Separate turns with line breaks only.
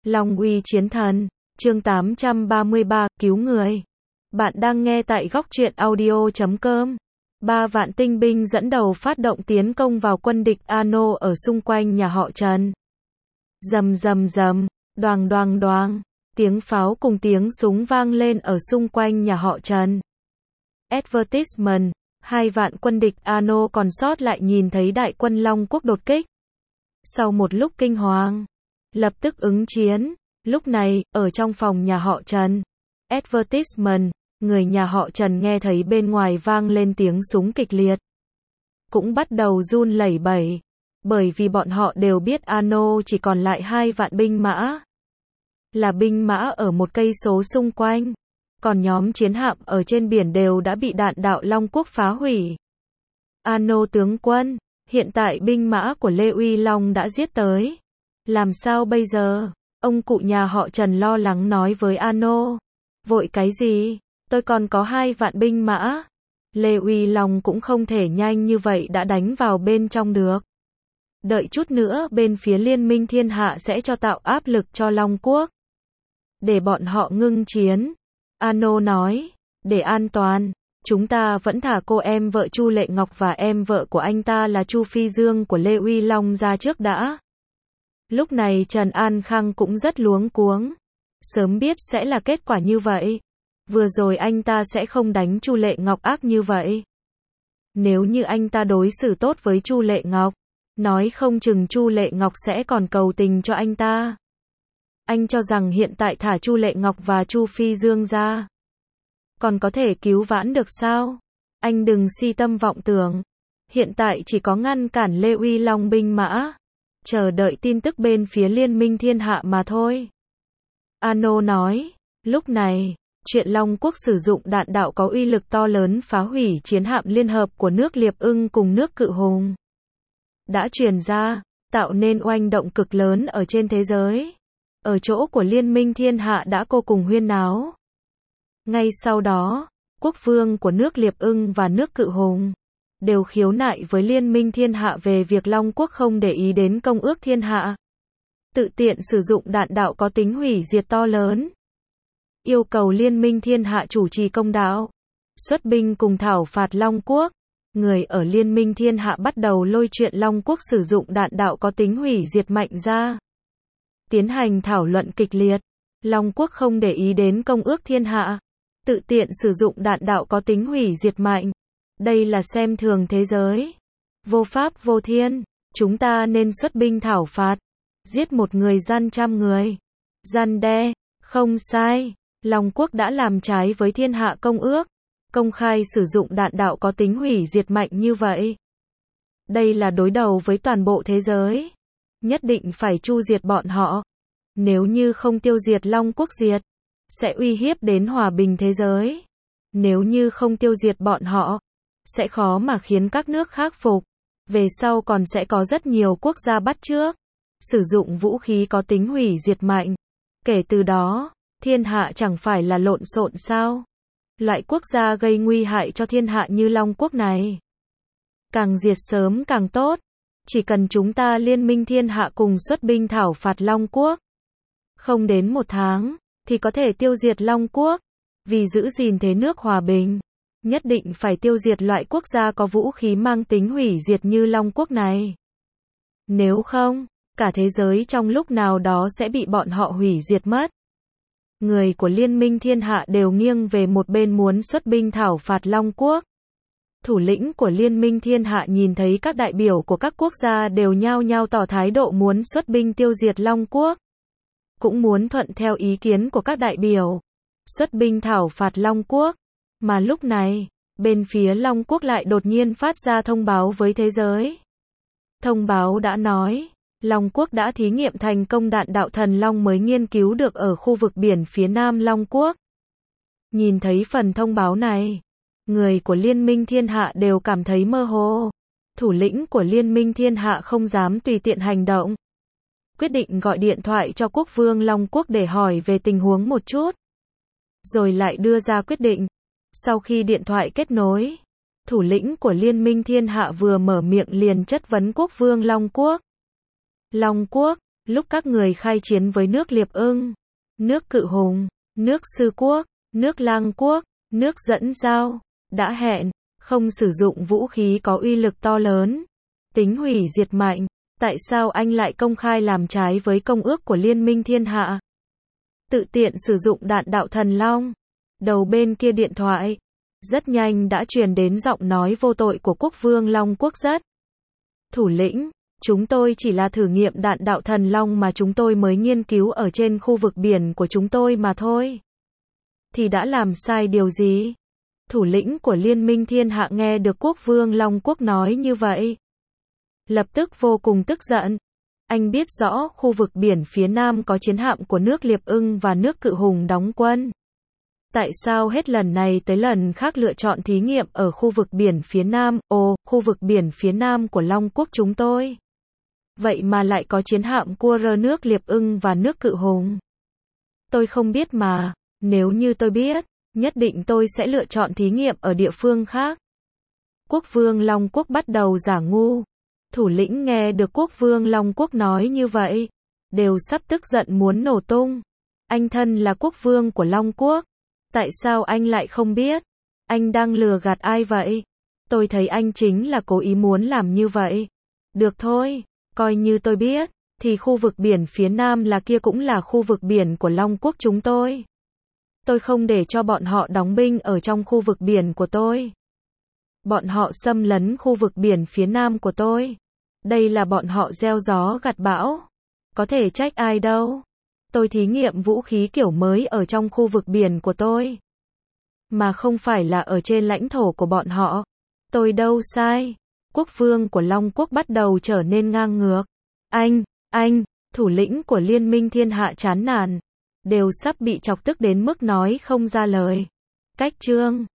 Long uy chiến thần, chương 833, cứu người. Bạn đang nghe tại góc truyện audio.com. 3 vạn tinh binh dẫn đầu phát động tiến công vào quân địch Ano ở xung quanh nhà họ Trần. Rầm rầm rầm, đoàng đoàng đoàng, tiếng pháo cùng tiếng súng vang lên ở xung quanh nhà họ Trần. Advertisement, 2 vạn quân địch Ano còn sót lại nhìn thấy đại quân Long Quốc đột kích. Sau một lúc kinh hoàng, lập tức ứng chiến. Lúc này, ở trong phòng nhà họ Trần, advertisement, người nhà họ Trần nghe thấy bên ngoài vang lên tiếng súng kịch liệt, cũng bắt đầu run lẩy bẩy, bởi vì bọn họ đều biết Ano chỉ còn lại 2 vạn binh mã, là binh mã ở một cây số xung quanh, còn nhóm chiến hạm ở trên biển đều đã bị đạn đạo Long Quốc phá hủy. Ano tướng quân, hiện tại binh mã của Lê Uy Long đã giết tới. Làm sao bây giờ? Ông cụ nhà họ Trần lo lắng nói với Ano. Vội cái gì? Tôi còn có 2 vạn binh mã. Lê Uy Long cũng không thể nhanh như vậy đã đánh vào bên trong được. Đợi chút nữa bên phía Liên minh Thiên Hạ sẽ cho tạo áp lực cho Long Quốc, để bọn họ ngưng chiến. Ano nói, để an toàn, chúng ta vẫn thả cô em vợ Chu Lệ Ngọc và em vợ của anh ta là Chu Phi Dương của Lê Uy Long ra trước đã. Lúc này Trần An Khang cũng rất luống cuống. Sớm biết sẽ là kết quả như vậy. Vừa rồi anh ta sẽ không đánh Chu Lệ Ngọc ác như vậy. Nếu như anh ta đối xử tốt với Chu Lệ Ngọc, nói không chừng Chu Lệ Ngọc sẽ còn cầu tình cho anh ta. Anh cho rằng hiện tại thả Chu Lệ Ngọc và Chu Phi Dương ra, còn có thể cứu vãn được sao? Anh đừng si tâm vọng tưởng. Hiện tại chỉ có ngăn cản Lê Uy Long binh mã, chờ đợi tin tức bên phía Liên minh Thiên Hạ mà thôi. Ano nói, lúc này, chuyện Long Quốc sử dụng đạn đạo có uy lực to lớn phá hủy chiến hạm liên hợp của nước Liệp Ưng cùng nước Cự Hùng đã truyền ra, tạo nên oanh động cực lớn ở trên thế giới. Ở chỗ của Liên minh Thiên Hạ đã vô cùng huyên náo. Ngay sau đó, quốc vương của nước Liệp Ưng và nước Cự Hùng đều khiếu nại với Liên minh Thiên Hạ về việc Long Quốc không để ý đến Công ước Thiên Hạ, tự tiện sử dụng đạn đạo có tính hủy diệt to lớn. Yêu cầu Liên minh Thiên Hạ chủ trì công đạo, xuất binh cùng thảo phạt Long Quốc. Người ở Liên minh Thiên Hạ bắt đầu lôi chuyện Long Quốc sử dụng đạn đạo có tính hủy diệt mạnh ra, tiến hành thảo luận kịch liệt. Long Quốc không để ý đến Công ước Thiên Hạ, tự tiện sử dụng đạn đạo có tính hủy diệt mạnh. Đây là xem thường thế giới, vô pháp vô thiên. Chúng ta nên xuất binh thảo phạt, giết một người gian trăm người. Răn đe, không sai. Long Quốc đã làm trái với Thiên Hạ Công ước, công khai sử dụng đạn đạo có tính hủy diệt mạnh như vậy. Đây là đối đầu với toàn bộ thế giới. Nhất định phải chu diệt bọn họ. Nếu như không tiêu diệt Long Quốc diệt, sẽ uy hiếp đến hòa bình thế giới. Nếu như không tiêu diệt bọn họ, sẽ khó mà khiến các nước khác phục. Về sau còn sẽ có rất nhiều quốc gia bắt chước sử dụng vũ khí có tính hủy diệt mạnh. Kể từ đó, thiên hạ chẳng phải là lộn xộn sao? Loại quốc gia gây nguy hại cho thiên hạ như Long Quốc này, càng diệt sớm càng tốt. Chỉ cần chúng ta Liên minh Thiên Hạ cùng xuất binh thảo phạt Long Quốc, không đến 1 tháng, thì có thể tiêu diệt Long Quốc. Vì giữ gìn thế nước hòa bình, nhất định phải tiêu diệt loại quốc gia có vũ khí mang tính hủy diệt như Long Quốc này. Nếu không, cả thế giới trong lúc nào đó sẽ bị bọn họ hủy diệt mất. Người của Liên minh Thiên Hạ đều nghiêng về một bên muốn xuất binh thảo phạt Long Quốc. Thủ lĩnh của Liên minh Thiên Hạ nhìn thấy các đại biểu của các quốc gia đều nhao nhao tỏ thái độ muốn xuất binh tiêu diệt Long Quốc, cũng muốn thuận theo ý kiến của các đại biểu, xuất binh thảo phạt Long Quốc. Mà lúc này, bên phía Long Quốc lại đột nhiên phát ra thông báo với thế giới. Thông báo đã nói, Long Quốc đã thí nghiệm thành công đạn đạo Thần Long mới nghiên cứu được ở khu vực biển phía Nam Long Quốc. Nhìn thấy phần thông báo này, người của Liên minh Thiên Hạ đều cảm thấy mơ hồ. Thủ lĩnh của Liên minh Thiên Hạ không dám tùy tiện hành động, quyết định gọi điện thoại cho quốc vương Long Quốc để hỏi về tình huống một chút, rồi lại đưa ra quyết định. Sau khi điện thoại kết nối, thủ lĩnh của Liên minh Thiên Hạ vừa mở miệng liền chất vấn quốc vương Long Quốc. Long Quốc, Lúc các người khai chiến với nước Liệp Ưng, nước Cự Hùng, nước Sư Quốc, nước Lang Quốc, nước Dẫn Giao, đã hẹn, không sử dụng vũ khí có uy lực to lớn, tính hủy diệt mạnh. Tại sao anh lại công khai làm trái với công ước của Liên minh Thiên Hạ? Tự tiện sử dụng đạn đạo Thần Long. Đầu bên kia điện thoại, rất nhanh đã truyền đến giọng nói vô tội của Quốc vương Long Quốc rất. Thủ lĩnh, chúng tôi chỉ là thử nghiệm đạn đạo Thần Long mà chúng tôi mới nghiên cứu ở trên khu vực biển của chúng tôi mà thôi. Thì đã làm sai điều gì? Thủ lĩnh của Liên minh Thiên Hạ nghe được Quốc vương Long Quốc nói như vậy, lập tức vô cùng tức giận. Anh biết rõ khu vực biển phía Nam có chiến hạm của nước Liệp Ưng và nước Cự Hùng đóng quân. Tại sao hết lần này tới lần khác lựa chọn thí nghiệm ở khu vực biển phía Nam? Ồ, khu vực biển phía Nam của Long Quốc chúng tôi. Vậy mà lại có chiến hạm của nước Liệp Ưng và nước Cự Hùng. Tôi không biết mà, nếu như tôi biết, nhất định tôi sẽ lựa chọn thí nghiệm ở địa phương khác. Quốc vương Long Quốc bắt đầu giả ngu. Thủ lĩnh nghe được Quốc vương Long Quốc nói như vậy, đều sắp tức giận muốn nổ tung. Anh thân là quốc vương của Long Quốc. Tại sao anh lại không biết? Anh đang lừa gạt ai vậy? Tôi thấy anh chính là cố ý muốn làm như vậy. Được thôi, coi như tôi biết, thì khu vực biển phía Nam là kia cũng là khu vực biển của Long Quốc chúng tôi. Tôi không để cho bọn họ đóng binh ở trong khu vực biển của tôi. Bọn họ xâm lấn khu vực biển phía Nam của tôi. Đây là bọn họ gieo gió gặt bão. Có thể trách ai đâu. Tôi thí nghiệm vũ khí kiểu mới ở trong khu vực biển của tôi. Mà không phải là ở trên lãnh thổ của bọn họ. Tôi đâu sai. Quốc vương của Long Quốc bắt đầu trở nên ngang ngược. Anh, thủ lĩnh của Liên minh Thiên Hạ chán nản. Đều sắp bị chọc tức đến mức nói không ra lời. Cách chương